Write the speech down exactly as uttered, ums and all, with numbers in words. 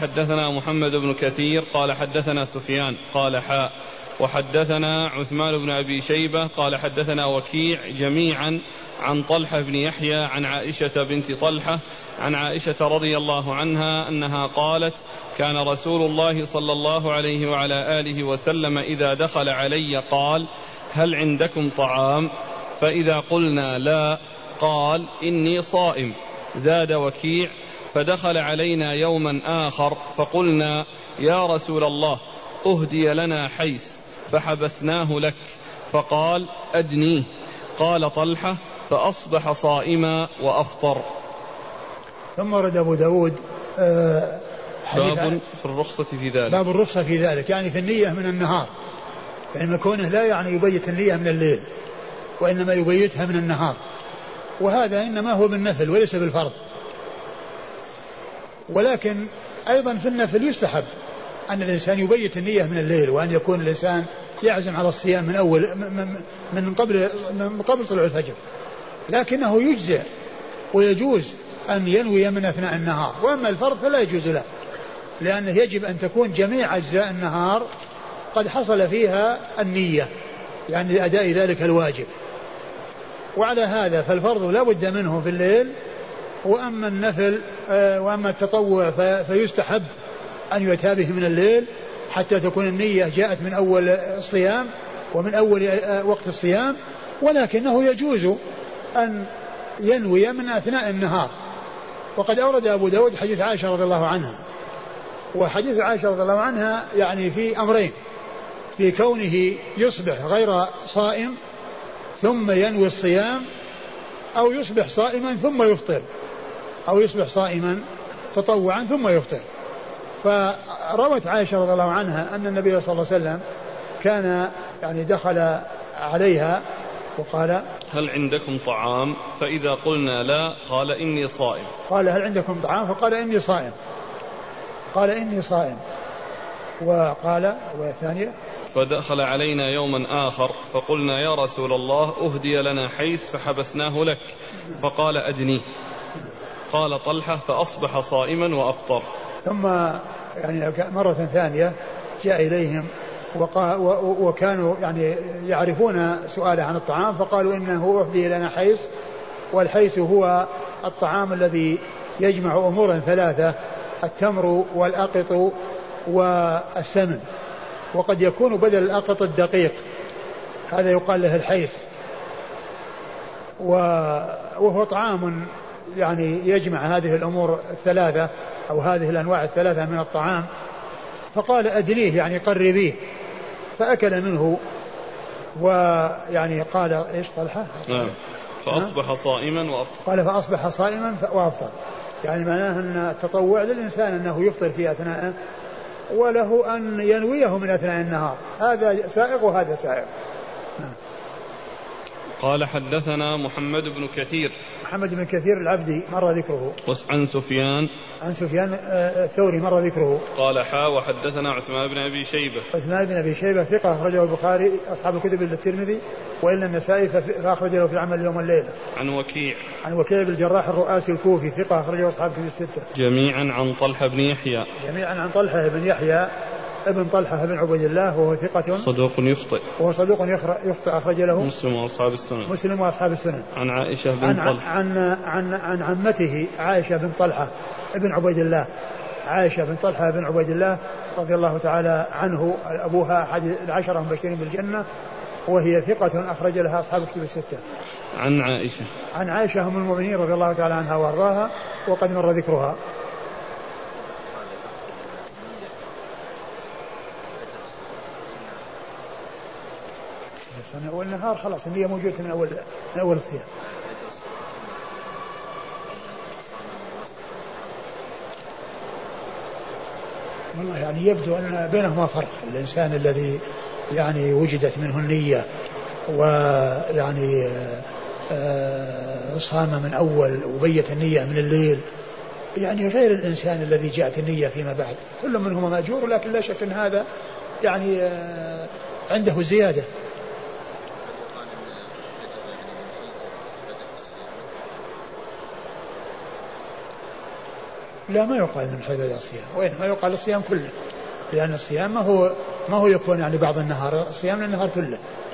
حدثنا محمد بن كثير قال حدثنا سفيان قال حاء وحدثنا عثمان بن أبي شيبة قال حدثنا وكيع جميعا عن طلحة بن يحيى عن عائشة بنت طلحة عن عائشة رضي الله عنها أنها قالت كان رسول الله صلى الله عليه وعلى آله وسلم إذا دخل علي قال هل عندكم طعام؟ فإذا قلنا لا قال إني صائم. زاد وكيع فدخل علينا يوما آخر فقلنا يا رسول الله أهدي لنا حيث فحبسناه لك فقال أدنيه. قال طلحة فأصبح صائما وأفطر. ثم ورد أبو داود آه باب في الرخصة في ذلك. باب الرخصة في ذلك يعني في النية من النهار، يعني كونه لا يعني يبيت النية من الليل وإنما يبيتها من النهار، وهذا إنما هو بالنفل وليس بالفرض. ولكن أيضا في النفل يستحب أن الإنسان يبيت النية من الليل، وأن يكون الإنسان يعزم على الصيام من أول من قبل من قبل طلوع الفجر، لكنه يجزئ ويجوز أن ينوي من أثناء النهار. وأما الفرض فلا يجوز له، لأنه يجب أن تكون جميع أجزاء النهار قد حصل فيها النية، يعني لأداء ذلك الواجب. وعلى هذا فالفرض لا بد منه في الليل، وأما النفل وأما التطوع فيستحب أن يؤتى به من الليل حتى تكون النية جاءت من أول الصيام ومن أول وقت الصيام، ولكنه يجوز أن ينوي من أثناء النهار. وقد أورد أبو داود حديث عائشة رضي الله عنها، وحديث عائشة رضي الله عنها يعني في أمرين: في كونه يصبح غير صائم ثم ينوي الصيام، أو يصبح صائما ثم يفطر، أو يصبح صائما تطوعا ثم يفطر. فروت عائشة رضي الله عنها أن النبي صلى الله عليه وسلم كان يعني دخل عليها وقال هل عندكم طعام؟ فإذا قلنا لا قال إني صائم. قال هل عندكم طعام؟ فقال إني صائم. قال إني صائم. وقال والثانية فدخل علينا يوما آخر فقلنا يا رسول الله أهدي لنا حيث فحبسناه لك فقال أدنيه. قال طلحة فأصبح صائما وأفطر. ثم يعني مرة ثانية جاء إليهم وكانوا يعني يعرفون سؤاله عن الطعام، فقالوا إنه أهدي لنا حيث، والحيث هو الطعام الذي يجمع أمورا ثلاثة: التمر والأقط والسمن، وقد يكون بدل الأقط الدقيق، هذا يقال له الحيث، وهو طعام يعني يجمع هذه الأمور الثلاثة أو هذه الأنواع الثلاثة من الطعام. فقال أدنيه يعني قربيه، فأكل منه. ويعني قال إيش طلحة؟ نعم. فأصبح صائما وأفطر. قال فأصبح صائما وأفطر، يعني معناه أن التطوع للإنسان أنه يفطر في أثناءه، وله أن ينويه من أثناء النهار، هذا سائغ وهذا سائغ. نعم. قال حدثنا محمد بن كثير. محمد بن كثير العبدي مر ذكره. عن سفيان. عن سفيان الثوري مر ذكره. قال حا وحدثنا عثمان بن أبي شيبة. عثمان بن أبي شيبة ثقة أخرجه البخاري أصحاب الكتب إلا الترمذي وإلا النسائي فأخرج له في العمل اليوم والليلة. عن وكيع. عن وكيع بن الجراح الرؤاسي الكوفي ثقة أخرجه أصحاب الكتب الستة. جميعا عن طلحة بن يحيى. جميعا عن طلحة بن يحيى ابن طلحة بن عبيد الله وهو ثقة صدوق يخطئ. وهو صدوق يخطئ أخرج له مسلم وأصحاب السنن. مسلم وأصحاب السنن. عن عائشة بن عن طلحة. عن عن عن عمته عائشة بن طلحة ابن عبيد الله. عائشة بن طلحة بن عبيد الله رضي الله تعالى عنه، أبوها أحد العشرة المبشرين بالجنة، وهي ثقة أخرج لها أصحاب الكتب الستة. عن عائشة. عن عائشة أم المؤمنين رضي الله تعالى عنها وأرضاها، وقد مر ذكرها. والنهار خلاص النية موجودة من أول من أول الصيام. والله يعني يبدو أن بينهما فرق. الإنسان الذي يعني وجدت منه النية ويعني صام من أول وبيت النية من الليل، يعني غير الإنسان الذي جاءت النية فيما بعد، كل منهما مأجور، لكن لا شك أن هذا يعني عنده زيادة. لا ما يقال من حيث بدأ الصيام، وإنما يقال الصيام كله، لأن الصيام ما هو ما هو يكون يعني بعض النهار، الصيام للنهار كله.